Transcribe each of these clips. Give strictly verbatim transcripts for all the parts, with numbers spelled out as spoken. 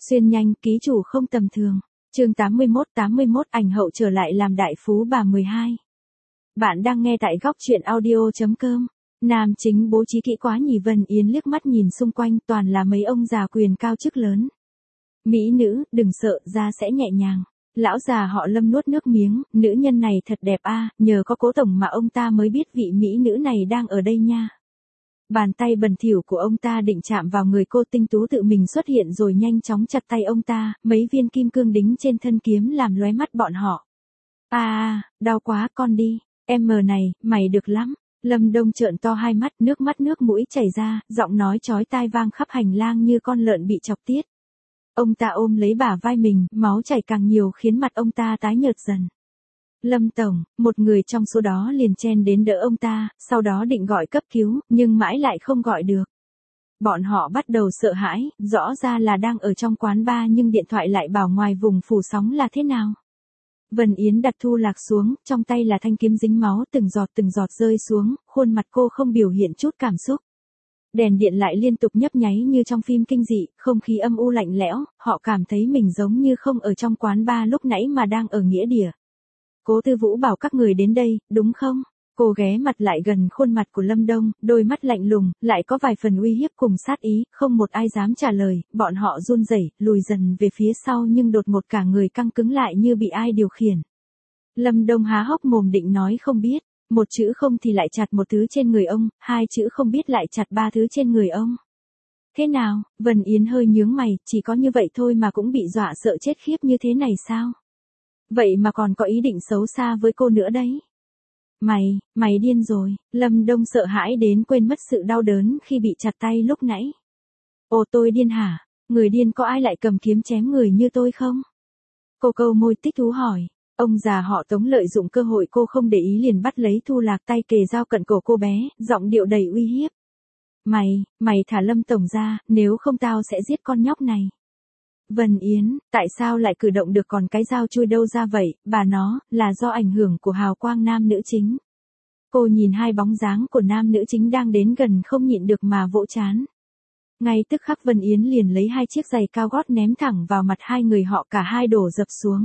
Xuyên nhanh, ký chủ không tầm thường. Chương tám mươi mốt tám mươi mốt ảnh hậu trở lại làm đại phú bà mười hai. Bạn đang nghe tại góc truyện audio chấm com. Nam chính bố trí kỹ quá nhỉ. Vân Yến liếc mắt nhìn xung quanh toàn là mấy ông già quyền cao chức lớn. Mỹ nữ, đừng sợ, da sẽ nhẹ nhàng. Lão già họ Lâm nuốt nước miếng, nữ nhân này thật đẹp a, nhờ có Cố tổng mà ông ta mới biết vị mỹ nữ này đang ở đây nha. Bàn tay bẩn thỉu của ông ta định chạm vào người cô, tinh tú tự mình xuất hiện rồi nhanh chóng chặt tay ông ta, mấy viên kim cương đính trên thân kiếm làm lóe mắt bọn họ. À, à, đau quá, con đi, em mờ này, mày được lắm. Lâm Đông trợn to hai mắt, nước mắt nước mũi chảy ra, giọng nói chói tai vang khắp hành lang như con lợn bị chọc tiết. Ông ta ôm lấy bả vai mình, máu chảy càng nhiều khiến mặt ông ta tái nhợt dần. Lâm tổng, một người trong số đó liền chen đến đỡ ông ta, sau đó định gọi cấp cứu, nhưng mãi lại không gọi được. Bọn họ bắt đầu sợ hãi, rõ ra là đang ở trong quán bar nhưng điện thoại lại bảo ngoài vùng phủ sóng là thế nào. Vân Yến đặt Thu Lạc xuống, trong tay là thanh kiếm dính máu, từng giọt từng giọt rơi xuống, khuôn mặt cô không biểu hiện chút cảm xúc. Đèn điện lại liên tục nhấp nháy như trong phim kinh dị, không khí âm u lạnh lẽo, họ cảm thấy mình giống như không ở trong quán bar lúc nãy mà đang ở nghĩa địa. Cố Tư Vũ bảo các người đến đây, đúng không? Cô ghé mặt lại gần khuôn mặt của Lâm Đông, đôi mắt lạnh lùng, lại có vài phần uy hiếp cùng sát ý, không một ai dám trả lời, bọn họ run rẩy, lùi dần về phía sau nhưng đột ngột cả người căng cứng lại như bị ai điều khiển. Lâm Đông há hốc mồm định nói không biết, một chữ không thì lại chặt một thứ trên người ông, hai chữ không biết lại chặt ba thứ trên người ông. Thế nào? Vân Yến hơi nhướng mày, chỉ có như vậy thôi mà cũng bị dọa sợ chết khiếp như thế này sao? Vậy mà còn có ý định xấu xa với cô nữa đấy. Mày, mày điên rồi. Lâm Đông sợ hãi đến quên mất sự đau đớn khi bị chặt tay lúc nãy. Ồ, tôi điên hả? Người điên có ai lại cầm kiếm chém người như tôi không? Cô câu môi thích thú hỏi. Ông già họ Tống lợi dụng cơ hội cô không để ý liền bắt lấy Thu Lạc, tay kề dao cận cổ cô bé, giọng điệu đầy uy hiếp. Mày, mày thả Lâm tổng ra, nếu không tao sẽ giết con nhóc này. Vân Yến, tại sao lại cử động được, còn cái dao chui đâu ra vậy? Bà nó, là do ảnh hưởng của hào quang nam nữ chính. Cô nhìn hai bóng dáng của nam nữ chính đang đến gần không nhịn được mà vỗ trán. Ngay tức khắc Vân Yến liền lấy hai chiếc giày cao gót ném thẳng vào mặt hai người họ, cả hai đổ dập xuống.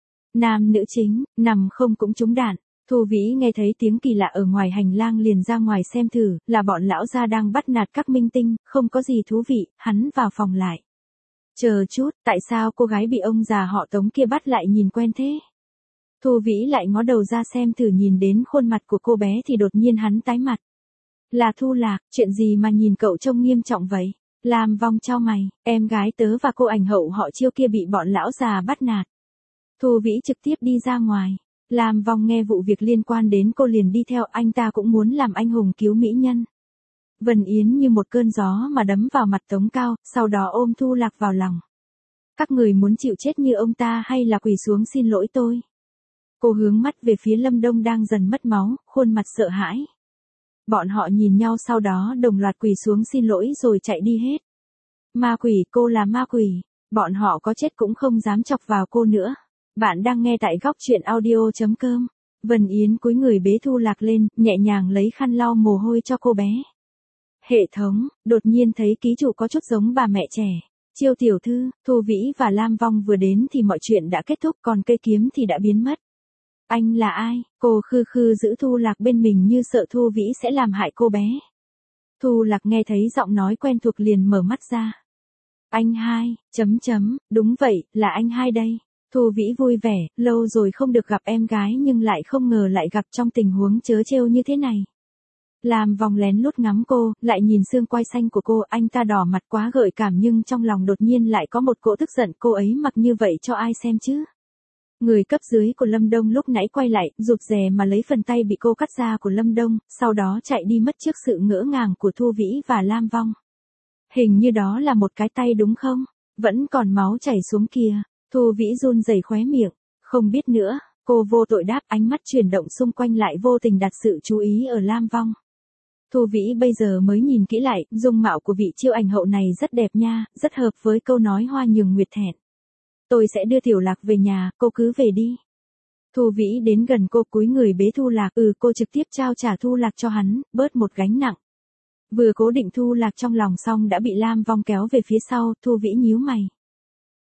Nam nữ chính, nằm không cũng trúng đạn. Thu Vĩ nghe thấy tiếng kỳ lạ ở ngoài hành lang liền ra ngoài xem thử, là bọn lão gia đang bắt nạt các minh tinh, không có gì thú vị, hắn vào phòng lại. Chờ chút, tại sao cô gái bị ông già họ Tống kia bắt lại nhìn quen thế? Thu Vĩ lại ngó đầu ra xem thử, nhìn đến khuôn mặt của cô bé thì đột nhiên hắn tái mặt. Là Thu Lạc, chuyện gì mà nhìn cậu trông nghiêm trọng vậy? Lam Vong chau mày, em gái tớ và cô ảnh hậu họ Chiêu kia bị bọn lão già bắt nạt. Thu Vĩ trực tiếp đi ra ngoài. Lam Vong nghe vụ việc liên quan đến cô liền đi theo, anh ta cũng muốn làm anh hùng cứu mỹ nhân. Vân Yến như một cơn gió mà đấm vào mặt Tống Cao, sau đó ôm Thu Lạc vào lòng. Các người muốn chịu chết như ông ta hay là quỳ xuống xin lỗi tôi? Cô hướng mắt về phía Lâm Đông đang dần mất máu, khuôn mặt sợ hãi. Bọn họ nhìn nhau sau đó đồng loạt quỳ xuống xin lỗi rồi chạy đi hết. Ma quỷ, cô là ma quỷ. Bọn họ có chết cũng không dám chọc vào cô nữa. Bạn đang nghe tại góc truyện audio chấm com. Vân Yến cúi người bế Thu Lạc lên, nhẹ nhàng lấy khăn lau mồ hôi cho cô bé. Hệ thống, đột nhiên thấy ký chủ có chút giống bà mẹ trẻ. Chiêu tiểu thư, Thu Vĩ và Lam Vong vừa đến thì mọi chuyện đã kết thúc, còn cây kiếm thì đã biến mất. Anh là ai? Cô khư khư giữ Thu Lạc bên mình như sợ Thu Vĩ sẽ làm hại cô bé. Thu Lạc nghe thấy giọng nói quen thuộc liền mở mắt ra. Anh hai, chấm chấm, đúng vậy, là anh hai đây. Thu Vĩ vui vẻ, lâu rồi không được gặp em gái nhưng lại không ngờ lại gặp trong tình huống trớ trêu như thế này. Lam Vong lén lút ngắm cô, lại nhìn xương quai xanh của cô, anh ta đỏ mặt quá gợi cảm nhưng trong lòng đột nhiên lại có một cỗ tức giận, cô ấy mặc như vậy cho ai xem chứ? Người cấp dưới của Lâm Đông lúc nãy quay lại, rụt rè mà lấy phần tay bị cô cắt ra của Lâm Đông, sau đó chạy đi mất trước sự ngỡ ngàng của Thu Vĩ và Lam Vong. Hình như đó là một cái tay đúng không? Vẫn còn máu chảy xuống kìa. Thu Vĩ run rẩy khóe miệng, không biết nữa, cô vô tội đáp, ánh mắt chuyển động xung quanh lại vô tình đặt sự chú ý ở Lam Vong. Thu Vĩ bây giờ mới nhìn kỹ lại, dung mạo của vị Chiêu ảnh hậu này rất đẹp nha, rất hợp với câu nói hoa nhường nguyệt thẹn. Tôi sẽ đưa Tiểu Lạc về nhà, cô cứ về đi. Thu Vĩ đến gần cô, cúi người bế Thu Lạc, ừ cô trực tiếp trao trả Thu Lạc cho hắn, bớt một gánh nặng. Vừa cố định Thu Lạc trong lòng xong đã bị Lam Vong kéo về phía sau, Thu Vĩ nhíu mày.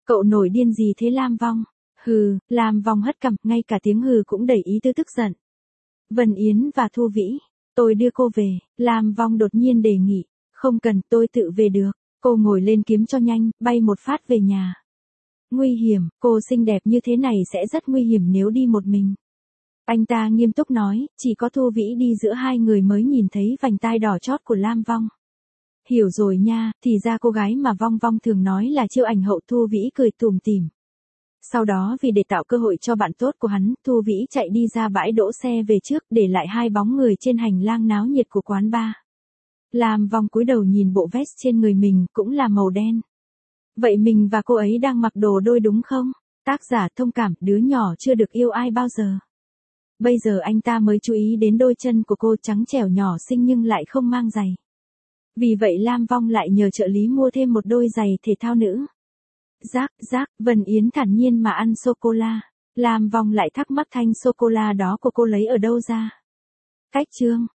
Cậu nổi điên gì thế Lam Vong? Hừ, Lam Vong hất cằm, ngay cả tiếng hừ cũng đầy ý tứ tức giận. Vân Yến và Thu Vĩ, tôi đưa cô về, Lam Vong đột nhiên đề nghị. Không cần, tôi tự về được. Cô ngồi lên kiếm cho nhanh, bay một phát về nhà. Nguy hiểm, cô xinh đẹp như thế này sẽ rất nguy hiểm nếu đi một mình. Anh ta nghiêm túc nói, chỉ có Thu Vĩ đi giữa hai người mới nhìn thấy vành tai đỏ chót của Lam Vong. Hiểu rồi nha, thì ra cô gái mà Vong Vong thường nói là chiêu ảnh hậu. Thu Vĩ cười tủm tỉm. Sau đó vì để tạo cơ hội cho bạn tốt của hắn, Thu Vĩ chạy đi ra bãi đỗ xe về trước, để lại hai bóng người trên hành lang náo nhiệt của quán bar. Lam Vong cúi đầu nhìn bộ vest trên người mình, cũng là màu đen. Vậy mình và cô ấy đang mặc đồ đôi đúng không? Tác giả thông cảm, đứa nhỏ chưa được yêu ai bao giờ. Bây giờ anh ta mới chú ý đến đôi chân của cô trắng trẻo nhỏ xinh nhưng lại không mang giày. Vì vậy Lam Vong lại nhờ trợ lý mua thêm một đôi giày thể thao nữ. Rác, rác, Vân Yến thản nhiên mà ăn sô-cô-la. Lam Vong lại thắc mắc thanh sô-cô-la đó của cô lấy ở đâu ra. Cách chương.